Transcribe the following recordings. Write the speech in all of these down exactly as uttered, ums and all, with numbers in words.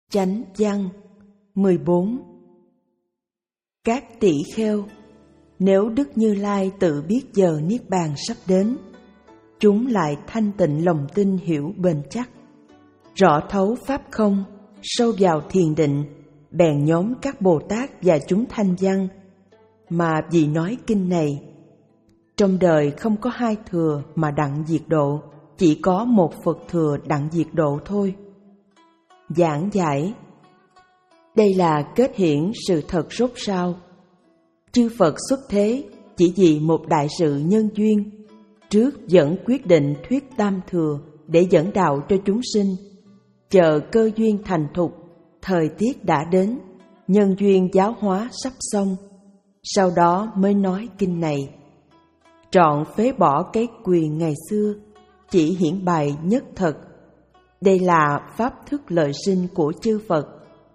Chánh văn mười bốn. Các tỷ kheo, nếu Đức Như Lai tự biết giờ Niết Bàn sắp đến, chúng lại thanh tịnh lòng tin hiểu bền chắc, rõ thấu pháp không, sâu vào thiền định, bèn nhóm các Bồ Tát và chúng thanh văn, mà vì nói kinh này. Trong đời không có hai thừa mà đặng diệt độ, chỉ có một Phật thừa đặng diệt độ thôi. Giảng giải. Đây là kết hiển sự thật rốt ráo. Chư Phật xuất thế chỉ vì một đại sự nhân duyên, trước vẫn quyết định thuyết tam thừa để dẫn đạo cho chúng sinh. Chờ cơ duyên thành thục, thời tiết đã đến, nhân duyên giáo hóa sắp xong, sau đó mới nói kinh này. Trọn phế bỏ cái quyền ngày xưa, chỉ hiển bày nhất thật. Đây là pháp thức lợi sinh của chư Phật.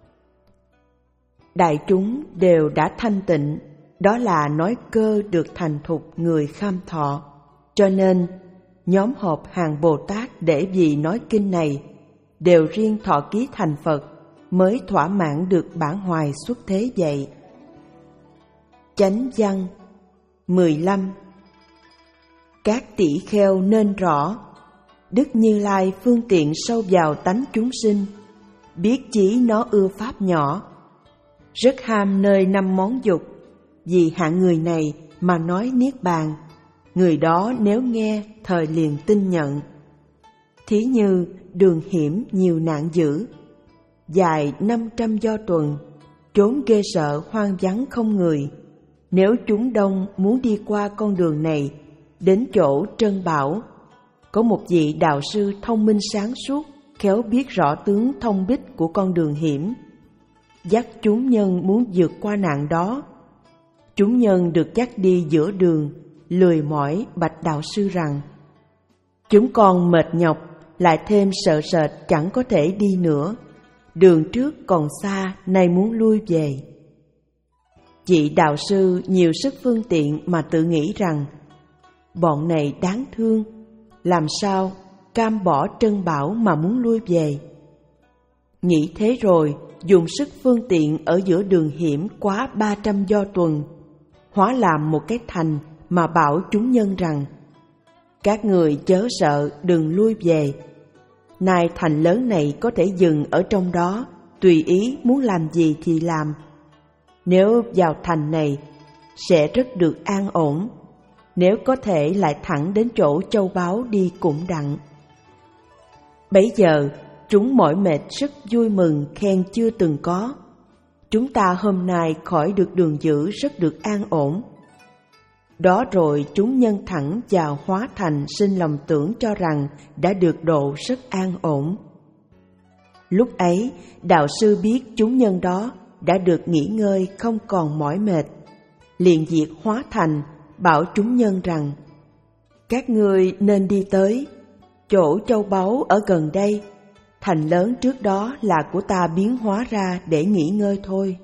Đại chúng đều đã thanh tịnh, đó là nói cơ được thành thục người kham thọ. Cho nên, nhóm họp hàng Bồ Tát để vì nói kinh này, đều riêng thọ ký thành Phật, mới thỏa mãn được bản hoài xuất thế vậy. Chánh văn mười lăm. Các tỷ kheo nên rõ, Đức Như Lai phương tiện sâu vào tánh chúng sinh, biết chí nó ưa pháp nhỏ, rất ham nơi năm món dục. Vì hạng người này mà nói Niết Bàn, người đó nếu nghe thời liền tin nhận. Thí như đường hiểm nhiều nạn dữ, dài năm trăm do tuần, trốn ghê sợ hoang vắng không người. Nếu chúng đông muốn đi qua con đường này, đến chỗ Trân Bảo, có một vị đạo sư thông minh sáng suốt, khéo biết rõ tướng thông bích của con đường hiểm, dắt chúng nhân muốn vượt qua nạn đó. Chúng nhân được dắt đi giữa đường, lười mỏi bạch đạo sư rằng: chúng con mệt nhọc, lại thêm sợ sệt chẳng có thể đi nữa. Đường trước còn xa, nay muốn lui về. Vị đạo sư nhiều sức phương tiện mà tự nghĩ rằng: bọn này đáng thương, làm sao cam bỏ Trân Bảo mà muốn lui về. Nghĩ thế rồi, dùng sức phương tiện ở giữa đường hiểm quá ba trăm do tuần, hóa làm một cái thành mà bảo chúng nhân rằng: các người chớ sợ, đừng lui về. Nay thành lớn này có thể dừng ở trong đó, tùy ý muốn làm gì thì làm. Nếu vào thành này, sẽ rất được an ổn. Nếu có thể lại thẳng đến chỗ châu báu đi cũng đặng. Bấy giờ, chúng mỏi mệt rất vui mừng khen chưa từng có: chúng ta hôm nay khỏi được đường dữ rất được an ổn. Đó rồi chúng nhân thẳng vào hóa thành sinh lòng tưởng cho rằng đã được độ rất an ổn. Lúc ấy, đạo sư biết chúng nhân đó đã được nghỉ ngơi không còn mỏi mệt, liền diệt hóa thành, bảo chúng nhân rằng: các ngươi nên đi tới chỗ châu báu ở gần đây. Thành lớn trước đó là của ta biến hóa ra để nghỉ ngơi thôi.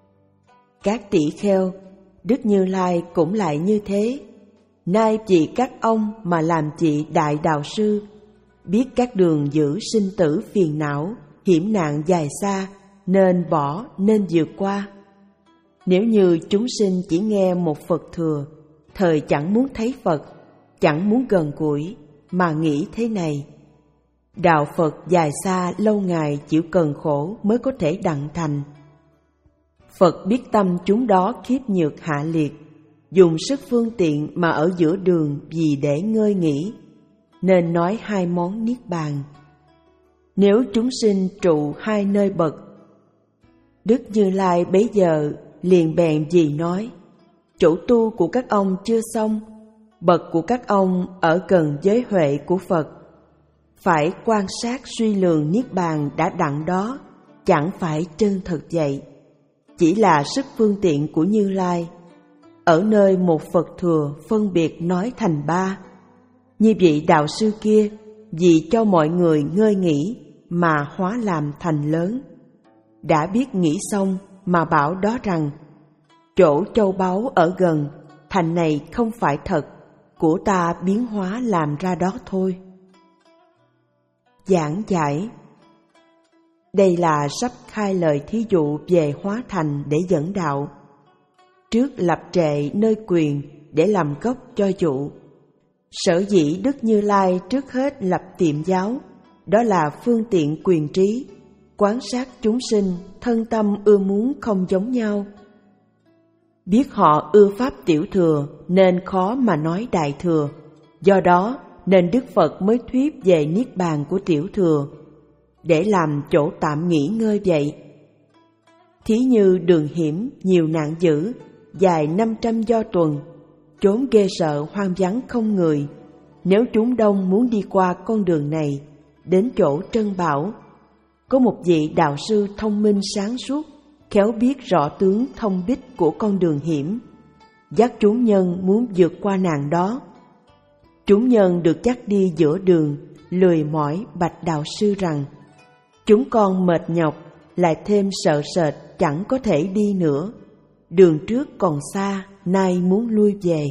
Các tỷ kheo, Đức Như Lai cũng lại như thế. Nay vì các ông mà làm chị đại đạo sư, biết các đường giữ sinh tử phiền não, hiểm nạn dài xa, nên bỏ, nên vượt qua. Nếu như chúng sinh chỉ nghe một Phật thừa, thời chẳng muốn thấy Phật, chẳng muốn gần gũi, mà nghĩ thế này: đạo Phật dài xa lâu ngày chịu cần khổ mới có thể đặng thành. Phật biết tâm chúng đó khiếp nhược hạ liệt, dùng sức phương tiện mà ở giữa đường vì để ngơi nghỉ, nên nói hai món Niết Bàn. Nếu chúng sinh trụ hai nơi bậc, Đức Như Lai bấy giờ liền bèn vì nói: chỗ tu của các ông chưa xong, bậc của các ông ở gần giới huệ của Phật. Phải quan sát suy lường Niết Bàn đã đặng đó, chẳng phải chân thật vậy. Chỉ là sức phương tiện của Như Lai, ở nơi một Phật thừa phân biệt nói thành ba. Như vị đạo sư kia, vì cho mọi người ngơi nghỉ mà hóa làm thành lớn. Đã biết nghĩ xong mà bảo đó rằng: chỗ châu báu ở gần, thành này không phải thật, của ta biến hóa làm ra đó thôi. Giảng giải. Đây là sắp khai lời thí dụ về hóa thành để dẫn đạo. Trước lập trệ nơi quyền để làm gốc cho dụ. Sở dĩ Đức Như Lai trước hết lập tiệm giáo, đó là phương tiện quyền trí, quan sát chúng sinh, thân tâm ưa muốn không giống nhau. Biết họ ưa pháp tiểu thừa nên khó mà nói đại thừa, do đó nên Đức Phật mới thuyết về niết bàn của tiểu thừa, để làm chỗ tạm nghỉ ngơi vậy. Thí như đường hiểm nhiều nạn dữ, dài năm trăm do tuần, chốn ghê sợ hoang vắng không người. Nếu chúng đông muốn đi qua con đường này, đến chỗ Trân Bảo, có một vị đạo sư thông minh sáng suốt, khéo biết rõ tướng thông bích của con đường hiểm, dắt chúng nhân muốn vượt qua nàng đó. Chúng nhân được dắt đi giữa đường, lười mỏi bạch đạo sư rằng: chúng con mệt nhọc, lại thêm sợ sệt chẳng có thể đi nữa. Đường trước còn xa, nay muốn lui về.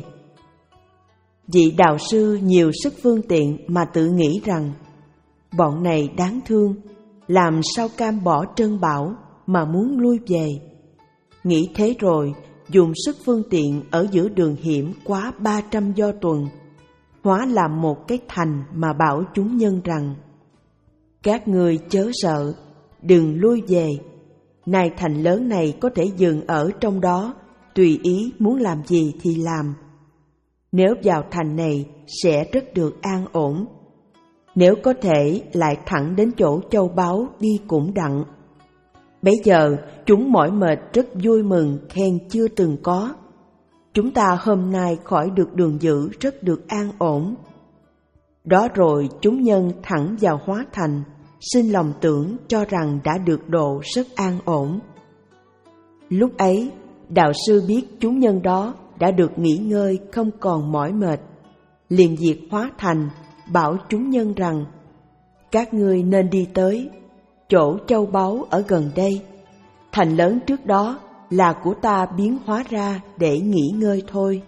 Vị đạo sư nhiều sức phương tiện mà tự nghĩ rằng: bọn này đáng thương, làm sao cam bỏ Trân Bảo mà muốn lui về. Nghĩ thế rồi, dùng sức phương tiện ở giữa đường hiểm quá ba trăm do tuần, hóa làm một cái thành mà bảo chúng nhân rằng: các ngươi chớ sợ, đừng lui về. Này thành lớn này có thể dừng ở trong đó, tùy ý muốn làm gì thì làm. Nếu vào thành này sẽ rất được an ổn. Nếu có thể lại thẳng đến chỗ châu báu đi cũng đặng. Bấy giờ chúng mỏi mệt rất vui mừng khen chưa từng có. Chúng ta hôm nay khỏi được đường dữ rất được an ổn. Đó rồi chúng nhân thẳng vào hóa thành, sinh lòng tưởng cho rằng đã được độ rất an ổn. Lúc ấy, đạo sư biết chúng nhân đó đã được nghỉ ngơi không còn mỏi mệt, liền diệt hóa thành, bảo chúng nhân rằng: các ngươi nên đi tới chỗ châu báu ở gần đây. Thành lớn trước đó là của ta biến hóa ra để nghỉ ngơi thôi.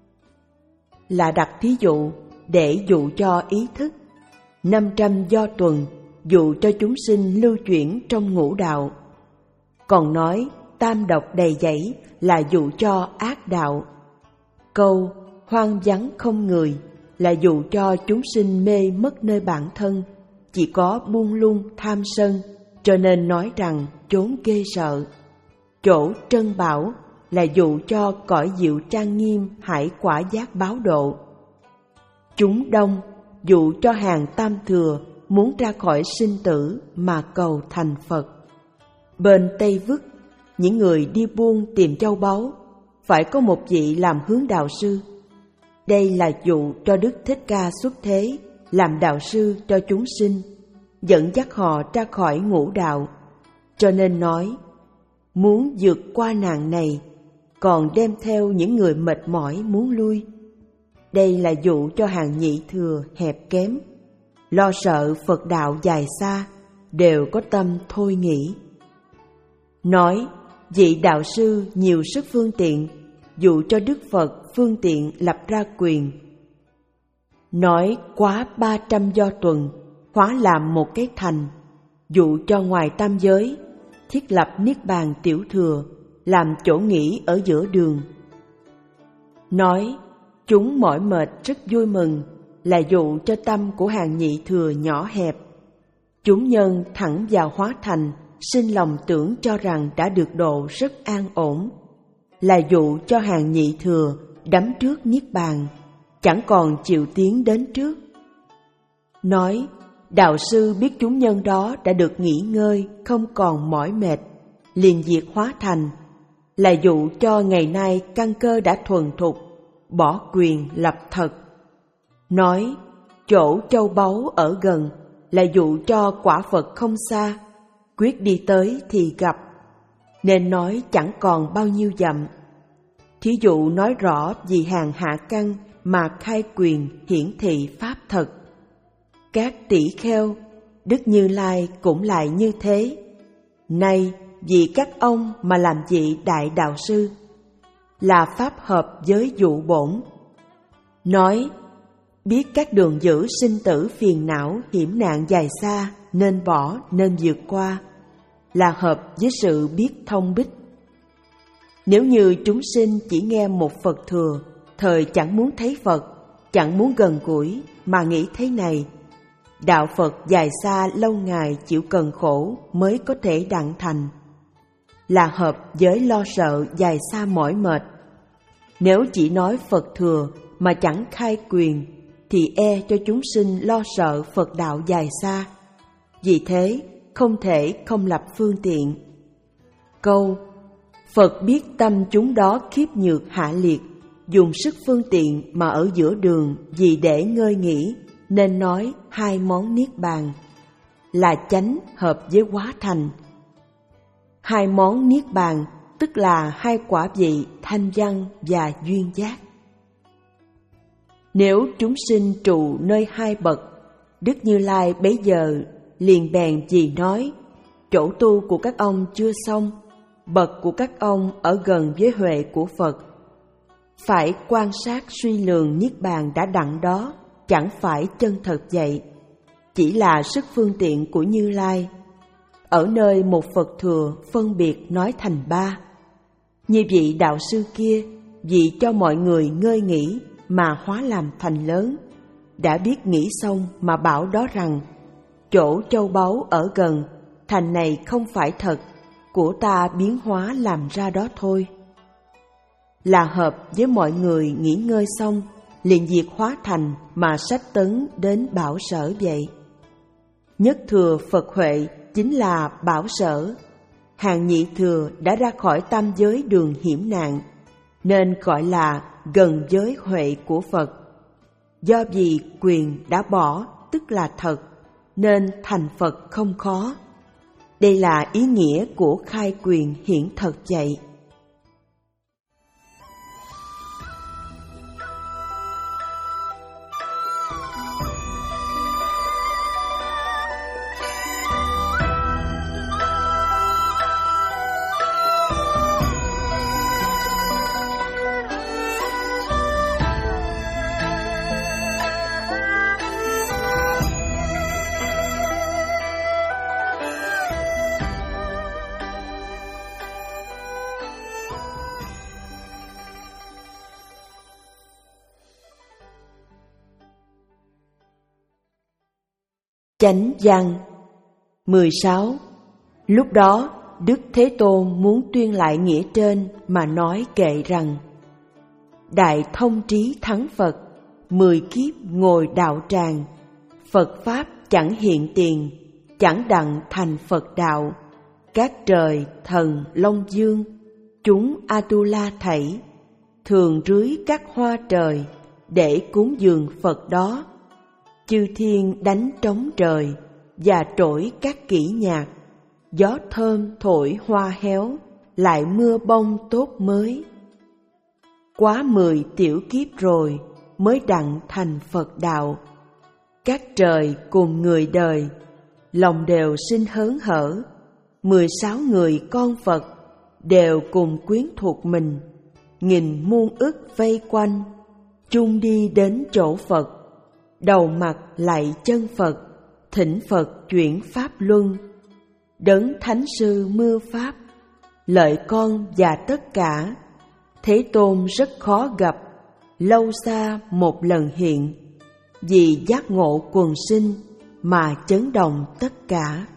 Là đặt thí dụ để dụ cho ý thức. Năm trăm do tuần dụ cho chúng sinh lưu chuyển trong ngũ đạo. Còn nói tam độc đầy dẫy là dụ cho ác đạo. Câu hoang vắng không người là dụ cho chúng sinh mê mất nơi bản thân, chỉ có buông lung tham sân, cho nên nói rằng chốn ghê sợ. Chỗ Trân Bảo là dụ cho cõi diệu trang nghiêm hải quả giác báo độ. Chúng đông dụ cho hàng tam thừa muốn ra khỏi sinh tử mà cầu thành Phật. Bên Tây Vức, những người đi buôn tìm châu báu phải có một vị làm hướng đạo sư. Đây là dụ cho Đức Thích Ca xuất thế làm đạo sư cho chúng sinh, dẫn dắt họ ra khỏi ngũ đạo. Cho nên nói, muốn vượt qua nạn này, còn đem theo những người mệt mỏi muốn lui. Đây là dụ cho hàng nhị thừa hẹp kém, lo sợ Phật đạo dài xa, đều có tâm thôi nghĩ. Nói, vị đạo sư nhiều sức phương tiện, dụ cho Đức Phật phương tiện lập ra quyền. Nói quá ba trăm do tuần, hóa làm một cái thành, dụ cho ngoài tam giới, thiết lập niết bàn tiểu thừa, làm chỗ nghỉ ở giữa đường. Nói, chúng mỏi mệt rất vui mừng, là dụ cho tâm của hàng nhị thừa nhỏ hẹp. Chúng nhân thẳng vào hóa thành, sinh lòng tưởng cho rằng đã được độ rất an ổn, là dụ cho hàng nhị thừa đắm trước niết bàn, chẳng còn chịu tiến đến trước. Nói, đạo sư biết chúng nhân đó đã được nghỉ ngơi, không còn mỏi mệt, liền diệt hóa thành, là dụ cho ngày nay căn cơ đã thuần thục, bỏ quyền lập thật. Nói, chỗ châu báu ở gần, là dụ cho quả Phật không xa, quyết đi tới thì gặp, nên nói chẳng còn bao nhiêu dặm. Thí dụ nói rõ vì hàng hạ căn mà khai quyền hiển thị pháp thật. Các tỷ kheo, Đức Như Lai cũng lại như thế. Nay vì các ông mà làm vị đại đạo sư, là pháp hợp với dụ bổn. Nói, biết các đường dữ sinh tử phiền não hiểm nạn dài xa, nên bỏ nên vượt qua, là hợp với sự biết thông bích. Nếu như chúng sinh chỉ nghe một Phật thừa, thời chẳng muốn thấy Phật, chẳng muốn gần gũi, mà nghĩ thế này: đạo Phật dài xa lâu ngày chịu cần khổ mới có thể đặng thành, là hợp với lo sợ dài xa mỏi mệt. Nếu chỉ nói Phật thừa mà chẳng khai quyền, thì e cho chúng sinh lo sợ Phật đạo dài xa. Vì thế, không thể không lập phương tiện. Câu Phật biết tâm chúng đó khiếp nhược hạ liệt, dùng sức phương tiện mà ở giữa đường vì để ngơi nghỉ, nên nói hai món niết bàn, là chánh hợp với hóa thành. Hai món niết bàn tức là hai quả vị thanh văn và duyên giác. Nếu chúng sinh trụ nơi hai bậc, Đức Như Lai bấy giờ liền bèn vì nói: chỗ tu của các ông chưa xong, bậc của các ông ở gần với huệ của Phật. Phải quan sát suy lường niết bàn đã đặng đó, chẳng phải chân thật vậy, chỉ là sức phương tiện của Như Lai. Ở nơi một Phật thừa phân biệt nói thành ba. Như vị đạo sư kia, vì cho mọi người ngơi nghỉ mà hóa làm thành lớn, đã biết nghĩ xong mà bảo đó rằng: chỗ châu báu ở gần, thành này không phải thật, của ta biến hóa làm ra đó thôi. Là hợp với mọi người nghỉ ngơi xong, liền diệt hóa thành mà sách tấn đến bảo sở vậy. Nhất thừa Phật huệ chính là bảo sở. Hàng nhị thừa đã ra khỏi tam giới đường hiểm nạn, nên gọi là gần giới huệ của Phật. Do vì quyền đã bỏ tức là thật, nên thành Phật không khó. Đây là ý nghĩa của khai quyền hiển thật vậy. Chánh văn mười sáu. Lúc đó, Đức Thế Tôn muốn tuyên lại nghĩa trên mà nói kệ rằng: đại thông trí thắng Phật, mười kiếp ngồi đạo tràng, Phật Pháp chẳng hiện tiền, chẳng đặng thành Phật đạo. Các trời, thần, Long Dương, chúng Atula thảy, thường rưới các hoa trời, để cúng dường Phật đó. Chư thiên đánh trống trời, và trỗi các kỹ nhạc, gió thơm thổi hoa héo, lại mưa bông tốt mới. Quá mười tiểu kiếp rồi, mới đặng thành Phật đạo. Các trời cùng người đời, lòng đều sinh hớn hở. Mười sáu người con Phật, đều cùng quyến thuộc mình. Nghìn muôn ức vây quanh, chung đi đến chỗ Phật. Đầu mặt lạy chân Phật, thỉnh Phật chuyển pháp luân. Đấng Thánh Sư mưa Pháp, lợi con và tất cả. Thế Tôn rất khó gặp, lâu xa một lần hiện. Vì giác ngộ quần sinh mà chấn động tất cả.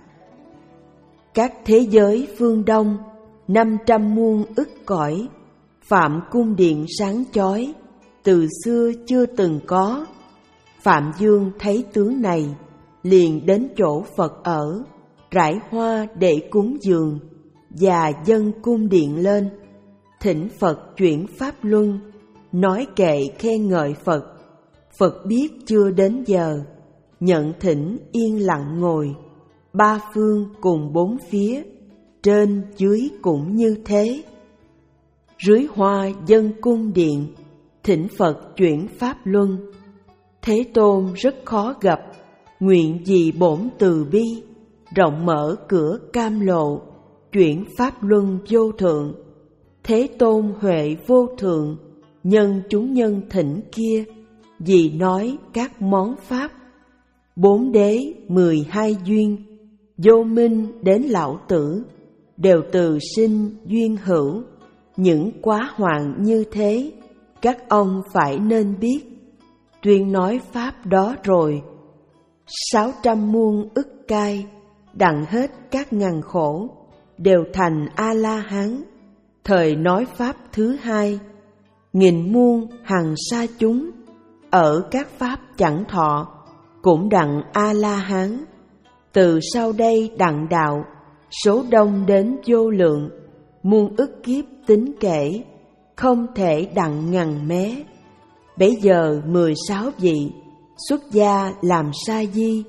Các thế giới phương Đông, năm trăm muôn ức cõi, Phạm cung điện sáng chói, từ xưa chưa từng có. Phạm Dương thấy tướng này, liền đến chỗ Phật ở, rải hoa để cúng dường, và dâng cung điện lên, thỉnh Phật chuyển pháp luân, nói kệ khen ngợi Phật. Phật biết chưa đến giờ, nhận thỉnh yên lặng ngồi, ba phương cùng bốn phía, trên dưới cũng như thế. Rưới hoa dâng cung điện, thỉnh Phật chuyển pháp luân. Thế Tôn rất khó gặp, nguyện vì bổn từ bi, rộng mở cửa cam lộ, chuyển pháp luân vô thượng. Thế Tôn huệ vô thượng, nhân chúng nhân thỉnh kia, vì nói các món pháp. Bốn đế mười hai duyên, Vô minh đến lão tử, đều từ sinh duyên hữu. Những quá hoạn như thế, các ông phải nên biết. Tuyên nói pháp đó rồi, sáu trăm muôn ức cai, đặng hết các ngàn khổ, đều thành A-la-hán. Thời nói pháp thứ hai, nghìn muôn hằng sa chúng, ở các pháp chẳng thọ, cũng đặng A-la-hán. Từ sau đây đặng đạo, số đông đến vô lượng, muôn ức kiếp tính kể, không thể đặng ngần mé. Bấy giờ mười sáu vị xuất gia làm sa di,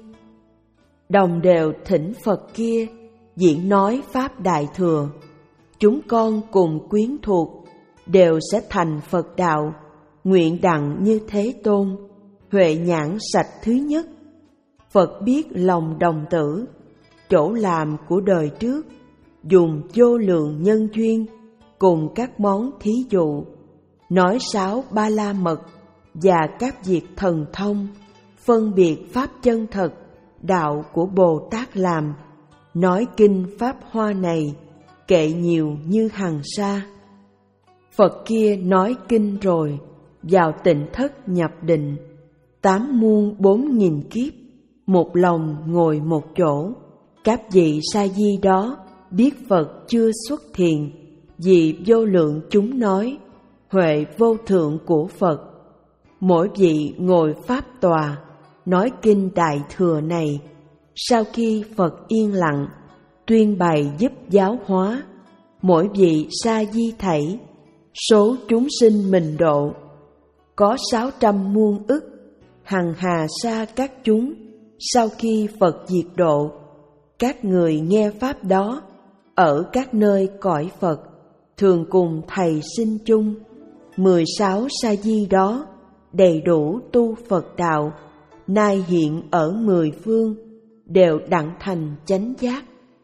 đồng đều thỉnh Phật kia diễn nói pháp đại thừa. Chúng con cùng quyến thuộc, đều sẽ thành Phật đạo, nguyện đặng như Thế Tôn. Huệ nhãn sạch thứ nhất, Phật biết lòng đồng tử, chỗ làm của đời trước, dùng vô lượng nhân duyên, cùng các món thí dụ, nói sáu ba la mật và các việc thần thông, phân biệt pháp chân thật, đạo của Bồ Tát làm, nói kinh Pháp Hoa này, kệ nhiều như hằng sa. Phật kia nói kinh rồi, vào tịnh thất nhập định, tám muôn bốn nghìn kiếp, một lòng ngồi một chỗ. Các vị sa di đó biết Phật chưa xuất thiền, vì vô lượng chúng nói, huệ vô thượng của Phật. Mỗi vị ngồi pháp tòa, nói kinh đại thừa này. Sau khi Phật yên lặng, tuyên bày giúp giáo hóa, mỗi vị sa di thảy, số chúng sinh mình độ. Có sáu trăm muôn ức, hằng hà sa các chúng, sau khi Phật diệt độ, các người nghe pháp đó, ở các nơi cõi Phật, thường cùng thầy sinh chung. Mười sáu sa di đó, đầy đủ tu Phật đạo, nay hiện ở mười phương, đều đặng thành chánh giác.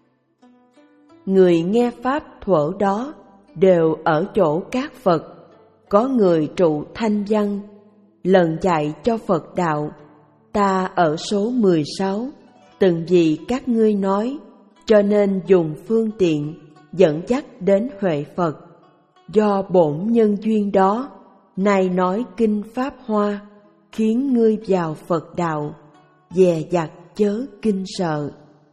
Người nghe pháp thuở đó, đều ở chỗ các Phật. Có người trụ thanh văn, lần dạy cho Phật đạo. Ta ở số mười sáu, từng vì các ngươi nói, cho nên dùng phương tiện dẫn dắt đến huệ Phật. Do bổn nhân duyên đó, nay nói kinh Pháp Hoa, khiến ngươi vào Phật đạo, dè dặt chớ kinh sợ.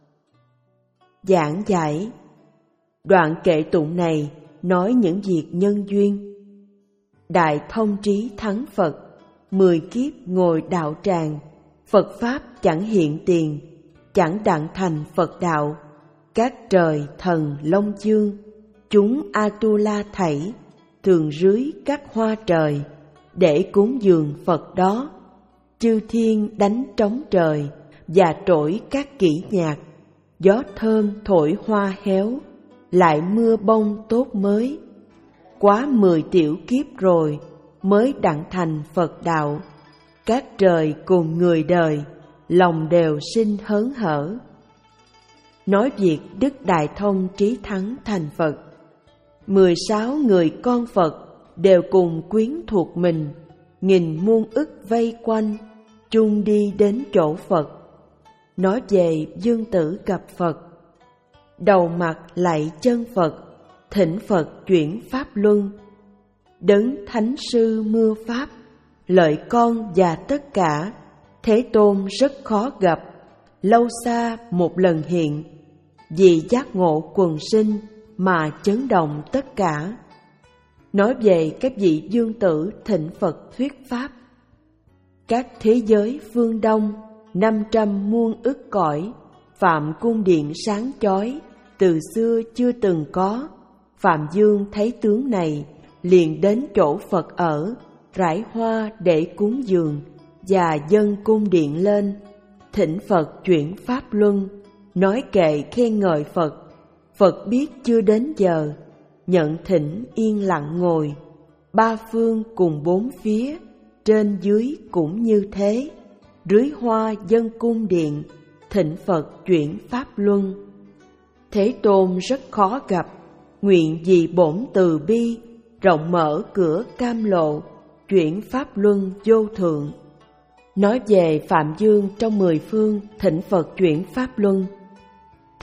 Giảng giải. Đoạn kệ tụng này nói những việc nhân duyên. Đại thông trí thắng Phật, mười kiếp ngồi đạo tràng, Phật Pháp chẳng hiện tiền, chẳng đặng thành Phật đạo. Các trời thần Long Dương, chúng Atula thảy, thường rưới các hoa trời, để cúng dường Phật đó. Chư thiên đánh trống trời, và trỗi các kỹ nhạc, gió thơm thổi hoa héo, lại mưa bông tốt mới. Quá mười tiểu kiếp rồi, mới đặng thành Phật đạo. Các trời cùng người đời, lòng đều sinh hớn hở. Nói việc Đức Đại Thông Trí Thắng thành Phật. Mười sáu người con Phật đều cùng quyến thuộc mình, nghìn muôn ức vây quanh, chung đi đến chỗ Phật. Nói về Dương Tử gặp Phật, đầu mặt lạy chân Phật, thỉnh Phật chuyển pháp luân. Đấng Thánh Sư mưa pháp, lợi con và tất cả, Thế Tôn rất khó gặp, lâu xa một lần hiện, vì giác ngộ quần sinh mà chấn động tất cả. Nói về các vị dương tử thỉnh Phật thuyết pháp. Các thế giới phương Đông, năm trăm muôn ức cõi, Phạm cung điện sáng chói, từ xưa chưa từng có. Phạm Dương thấy tướng này, liền đến chỗ Phật ở, rải hoa để cúng dường, và dâng cung điện lên, thỉnh Phật chuyển pháp luân, nói kệ khen ngợi Phật. Phật biết chưa đến giờ, nhận thỉnh yên lặng ngồi, ba phương cùng bốn phía, trên dưới cũng như thế, rưới hoa dâng cung điện, thỉnh Phật chuyển pháp luân. Thế Tôn rất khó gặp, nguyện vì bổn từ bi, rộng mở cửa cam lộ, chuyển pháp luân vô thượng. Nói về Phạm Dương trong mười phương thỉnh Phật chuyển pháp luân.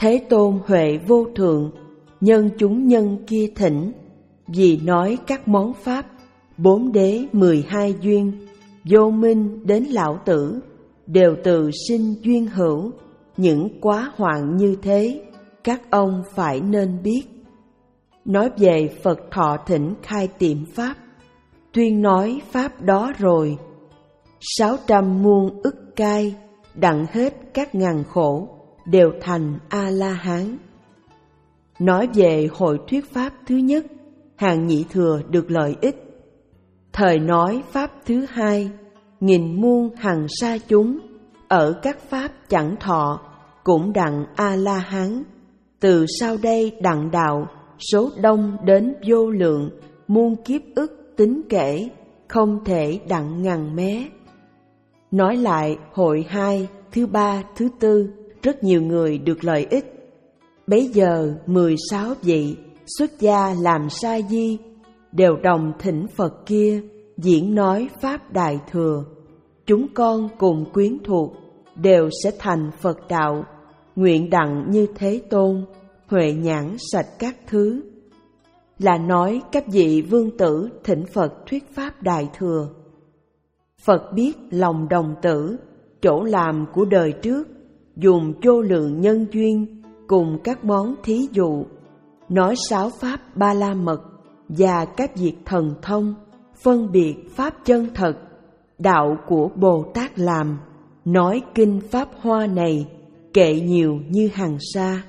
Thế Tôn huệ vô thượng, nhân chúng nhân kia thỉnh, vì nói các món pháp, bốn đế mười hai duyên, vô minh đến lão tử, đều từ sinh duyên hữu. Những quá hoạn như thế, các ông phải nên biết. Nói về Phật thọ thỉnh khai tiệm pháp, tuyên nói pháp đó rồi. Sáu trăm muôn ức cai, đặng hết các ngàn khổ, đều thành A-la-hán. Nói về hội thuyết pháp thứ nhất, hàng nhị thừa được lợi ích. Thời nói pháp thứ hai, nghìn muôn hằng sa chúng, ở các pháp chẳng thọ, cũng đặng A-la-hán. Từ sau đây đặng đạo, số đông đến vô lượng, muôn kiếp ức tính kể, không thể đặng ngàn mé. Nói lại hội hai, thứ ba, thứ tư, rất nhiều người được lợi ích. Bấy giờ mười sáu vị xuất gia làm sa di, đều đồng thỉnh Phật kia, diễn nói pháp đại thừa. Chúng con cùng quyến thuộc, đều sẽ thành Phật đạo, nguyện đặng như Thế Tôn, huệ nhãn sạch các thứ. Là nói các vị vương tử thỉnh Phật thuyết pháp đại thừa. Phật biết lòng đồng tử, chỗ làm của đời trước, dùng vô lượng nhân duyên cùng các món thí dụ, nói sáu pháp ba la mật và các việc thần thông, phân biệt pháp chân thật, đạo của Bồ Tát làm, nói kinh pháp hoa này, kệ nhiều như hằng sa.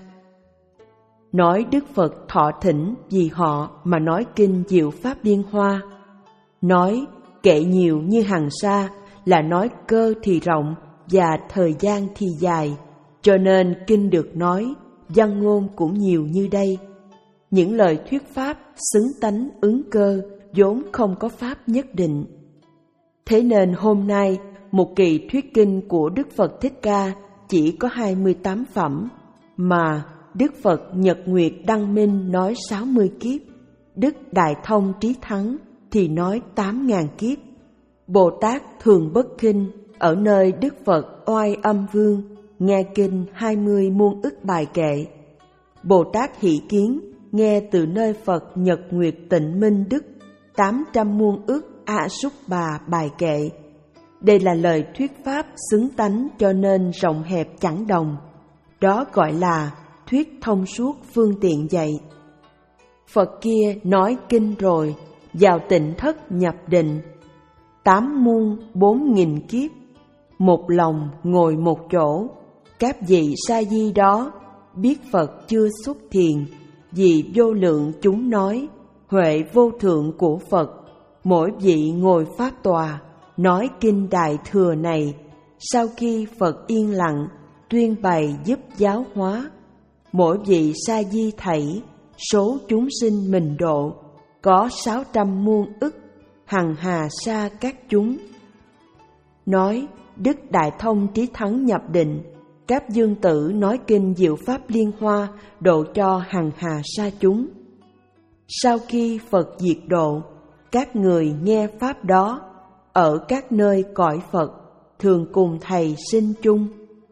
Nói Đức Phật thọ thỉnh vì họ mà nói kinh diệu pháp liên hoa. Nói kệ nhiều như hằng sa là nói cơ thì rộng và thời gian thì dài, cho nên kinh được nói, văn ngôn cũng nhiều như đây. Những lời thuyết pháp xứng tánh ứng cơ, vốn không có pháp nhất định. Thế nên hôm nay, một kỳ thuyết kinh của Đức Phật Thích Ca chỉ có hai mươi tám phẩm, mà Đức Phật Nhật Nguyệt Đăng Minh nói sáu mươi kiếp, Đức Đại Thông Trí Thắng thì nói tám ngàn kiếp. Bồ Tát Thường Bất Khinh ở nơi Đức Phật Oai Âm Vương nghe kinh hai mươi muôn ức bài kệ. Bồ Tát Hỷ Kiến nghe từ nơi Phật Nhật Nguyệt Tịnh Minh Đức tám trăm muôn ức A Súc Bà bài kệ. Đây là lời thuyết pháp xứng tánh, cho nên rộng hẹp chẳng đồng. Đó gọi là thuyết thông suốt phương tiện dạy. Phật kia nói kinh rồi, vào tịnh thất nhập định, tám muôn bốn nghìn kiếp, một lòng ngồi một chỗ. Các vị sa di đó biết Phật chưa xuất thiền, vì vô lượng chúng nói huệ vô thượng của Phật. Mỗi vị ngồi pháp tòa, nói kinh đại thừa này. Sau khi Phật yên lặng, tuyên bày giúp giáo hóa. Mỗi vị sa di thảy, số chúng sinh mình độ, có sáu trăm muôn ức, hằng hà sa các chúng. Nói Đức Đại Thông Trí Thắng nhập định, các dương tử nói kinh diệu pháp liên hoa, độ cho hằng hà sa chúng. Sau khi Phật diệt độ, các người nghe pháp đó, ở các nơi cõi Phật, thường cùng thầy sinh chung.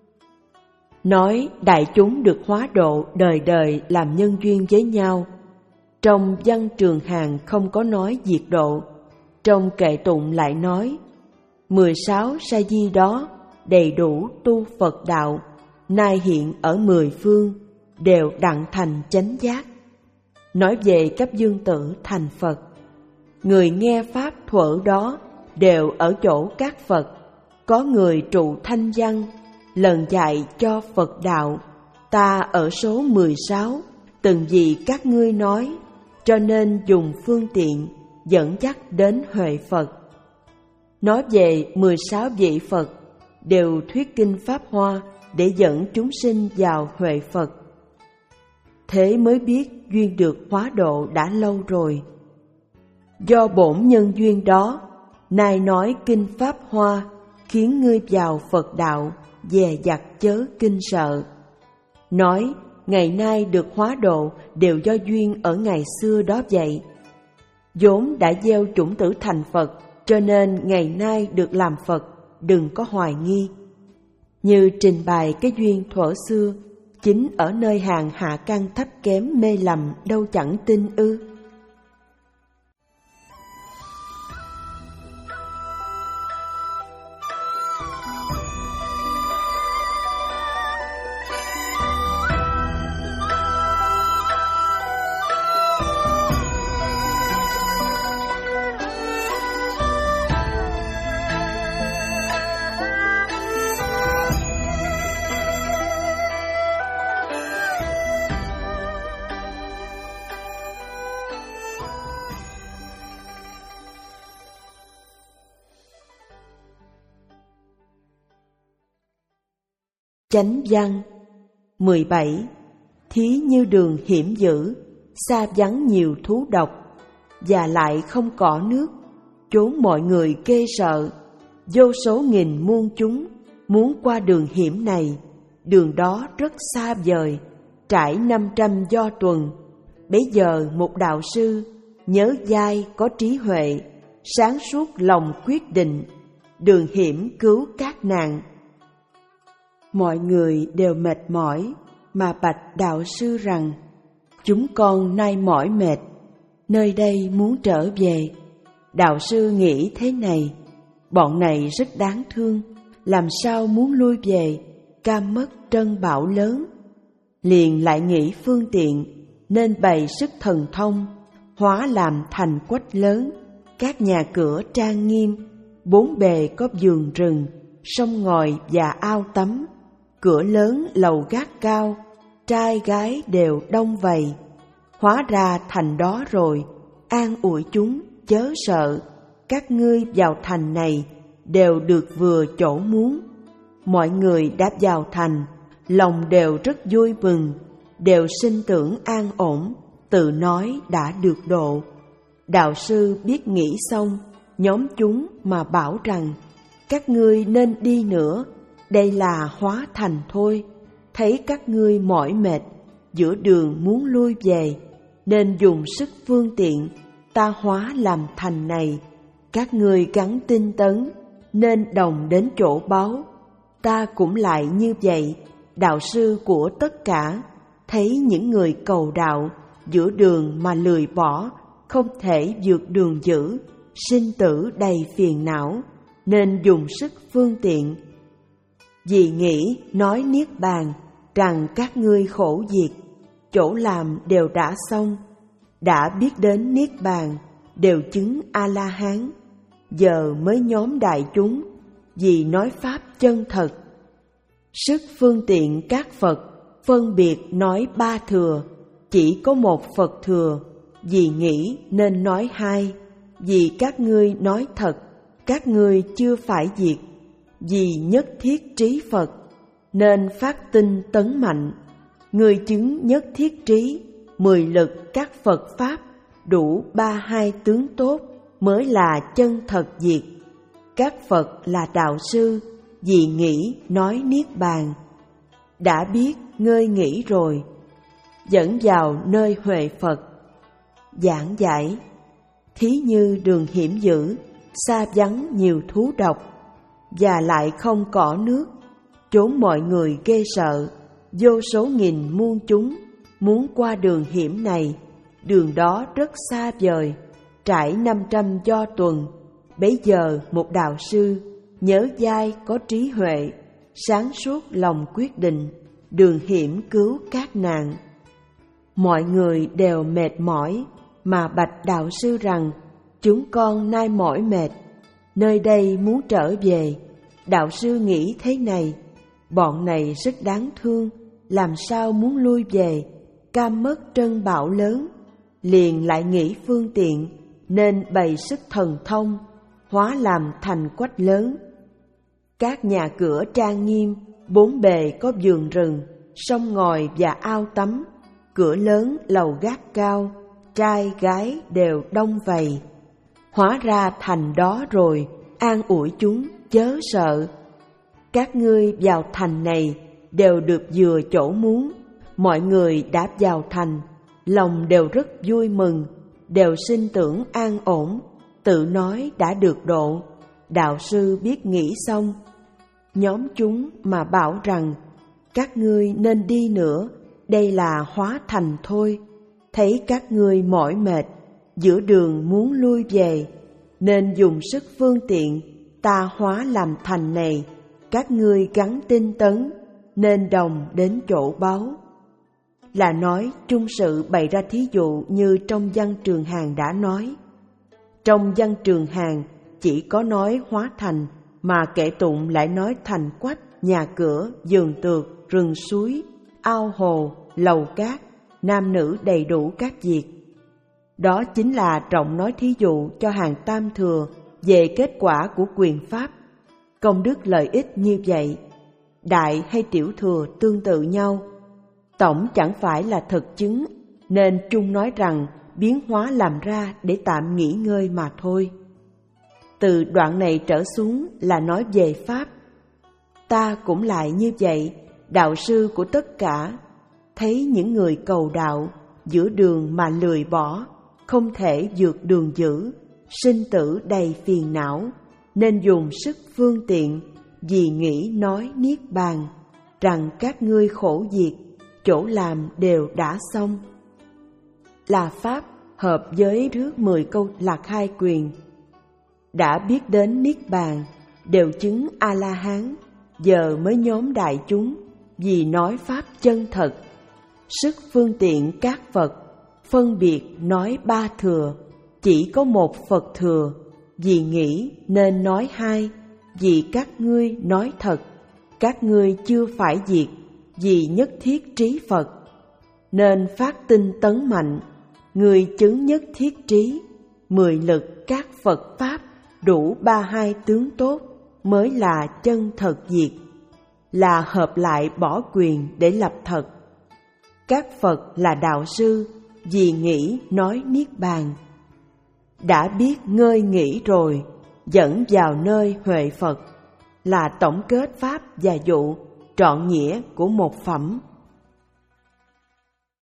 Nói đại chúng được hóa độ đời đời làm nhân duyên với nhau. Trong văn Trường Hàng không có nói diệt độ, trong kệ tụng lại nói mười sáu sa di đó đầy đủ tu Phật đạo, nay hiện ở mười phương, đều đặng thành chánh giác. Nói về các dương tử thành Phật, người nghe pháp thuở đó đều ở chỗ các Phật. Có người trụ thanh văn, lần dạy cho Phật đạo. Ta ở số mười sáu, từng vì các ngươi nói, cho nên dùng phương tiện dẫn dắt đến huệ Phật. Nói về mười sáu vị Phật, đều thuyết kinh Pháp Hoa để dẫn chúng sinh vào huệ Phật. Thế mới biết duyên được hóa độ đã lâu rồi. Do bổn nhân duyên đó, nay nói kinh Pháp Hoa, khiến ngươi vào Phật đạo, dè dặt chớ kinh sợ. Nói ngày nay được hóa độ đều do duyên ở ngày xưa đó vậy. Vốn đã gieo chủng tử thành Phật, cho nên ngày nay được làm Phật, đừng có hoài nghi. Như trình bày cái duyên thuở xưa, chính ở nơi hàng hạ căn thấp kém mê lầm đâu chẳng tin ư? Chánh văn mười bảy. Thí như đường hiểm dữ, xa vắng nhiều thú độc, và lại không cỏ nước, chốn mọi người ghê sợ. Vô số nghìn muôn chúng muốn qua đường hiểm này, đường đó rất xa vời, trải năm trăm do tuần. Bấy giờ một đạo sư nhớ dai có trí huệ, sáng suốt lòng quyết định, đường hiểm cứu các nạn. Mọi người đều mệt mỏi, mà bạch đạo sư rằng: chúng con nay mỏi mệt, nơi đây muốn trở về. Đạo sư nghĩ thế này: bọn này rất đáng thương, làm sao muốn lui về, cam mất trân bảo lớn. Liền lại nghĩ phương tiện, nên bày sức thần thông, hóa làm thành quách lớn, các nhà cửa trang nghiêm, bốn bề có vườn rừng, sông ngòi và ao tắm. Cửa lớn lầu gác cao, trai gái đều đông vầy. Hóa ra thành đó rồi, an ủi chúng chớ sợ. Các ngươi vào thành này đều được vừa chỗ muốn. Mọi người đã vào thành, lòng đều rất vui mừng, đều sinh tưởng an ổn, tự nói đã được độ. Đạo sư biết nghĩ xong, nhóm chúng mà bảo rằng: các ngươi nên đi nữa, đây là hóa thành thôi. Thấy các ngươi mỏi mệt, giữa đường muốn lui về, nên dùng sức phương tiện, ta hóa làm thành này. Các ngươi gắng tinh tấn, nên đồng đến chỗ báu. Ta cũng lại như vậy, đạo sư của tất cả. Thấy những người cầu đạo, giữa đường mà lười bỏ, không thể vượt đường dữ, sinh tử đầy phiền não, nên dùng sức phương tiện. Vì nghĩ nói niết bàn, rằng các ngươi khổ diệt, chỗ làm đều đã xong, đã biết đến niết bàn, đều chứng A-la-hán. Giờ mới nhóm đại chúng, vì nói pháp chân thật. Sức phương tiện các Phật, phân biệt nói ba thừa, chỉ có một Phật thừa. Vì nghĩ nên nói hai, vì các ngươi nói thật, các ngươi chưa phải diệt. Vì nhất thiết trí Phật, nên phát tinh tấn mạnh. Người chứng nhất thiết trí, mười lực các Phật Pháp, đủ ba hai tướng tốt, mới là chân thật diệt. Các Phật là đạo sư, vì nghĩ nói niết bàn. Đã biết ngơi nghĩ rồi, dẫn vào nơi huệ Phật. Giảng giải: thí như đường hiểm dữ, xa vắng nhiều thú độc, và lại không cỏ nước, chốn mọi người ghê sợ. Vô số nghìn muôn chúng muốn qua đường hiểm này, đường đó rất xa vời, trải năm trăm do tuần. Bấy giờ một đạo sư nhớ dai có trí huệ, sáng suốt lòng quyết định, đường hiểm cứu các nạn. Mọi người đều mệt mỏi, mà bạch đạo sư rằng: chúng con nay mỏi mệt, nơi đây muốn trở về. Đạo sư nghĩ thế này: bọn này rất đáng thương, làm sao muốn lui về, cam mất trân bảo lớn. Liền lại nghĩ phương tiện, nên bày sức thần thông, hóa làm thành quách lớn. Các nhà cửa trang nghiêm, bốn bề có vườn rừng, sông ngòi và ao tắm. Cửa lớn lầu gác cao, trai gái đều đông vầy. Hóa ra thành đó rồi, an ủi chúng chớ sợ. Các ngươi vào thành này đều được vừa chỗ muốn. Mọi người đã vào thành, lòng đều rất vui mừng, đều sinh tưởng an ổn, tự nói đã được độ. Đạo sư biết nghĩ xong, nhóm chúng mà bảo rằng: các ngươi nên đi nữa, đây là hóa thành thôi. Thấy các ngươi mỏi mệt, giữa đường muốn lui về, nên dùng sức phương tiện ta hóa làm thành này, các ngươi gắng tinh tấn, nên đồng đến chỗ báu. Là nói trung sự bày ra thí dụ như trong văn Trường Hàn đã nói. Trong văn Trường Hàn chỉ có nói hóa thành, mà kệ tụng lại nói thành quách, nhà cửa, giường tược, rừng suối, ao hồ, lầu cát, nam nữ đầy đủ các việc. Đó chính là trọng nói thí dụ cho hàng tam thừa về kết quả của quyền pháp. Công đức lợi ích như vậy, đại hay tiểu thừa tương tự nhau, tổng chẳng phải là thực chứng, nên trung nói rằng biến hóa làm ra để tạm nghỉ ngơi mà thôi. Từ đoạn này trở xuống là nói về pháp. Ta cũng lại như vậy, đạo sư của tất cả, thấy những người cầu đạo giữa đường mà lười bỏ, không thể vượt đường dữ, sinh tử đầy phiền não, nên dùng sức phương tiện, vì nghĩ nói niết bàn, rằng các ngươi khổ diệt, chỗ làm đều đã xong. Là pháp hợp với trước mười câu lạc hai quyền. Đã biết đến niết bàn, đều chứng A-la-hán, giờ mới nhóm đại chúng, vì nói pháp chân thật. Sức phương tiện các Phật, phân biệt nói ba thừa, chỉ có một Phật thừa, vì nghĩ nên nói hai, vì các ngươi nói thật, các ngươi chưa phải diệt, vì nhất thiết trí Phật. Nên phát tinh tấn mạnh, người chứng nhất thiết trí, mười lực các Phật Pháp, đủ ba hai tướng tốt, mới là chân thật diệt, là hợp lại bỏ quyền để lập thật. Các Phật là đạo sư, vì nghĩ nói niết bàn. Đã biết ngơi nghĩ rồi, dẫn vào nơi huệ Phật, là tổng kết pháp và dụ, trọn nghĩa của một phẩm.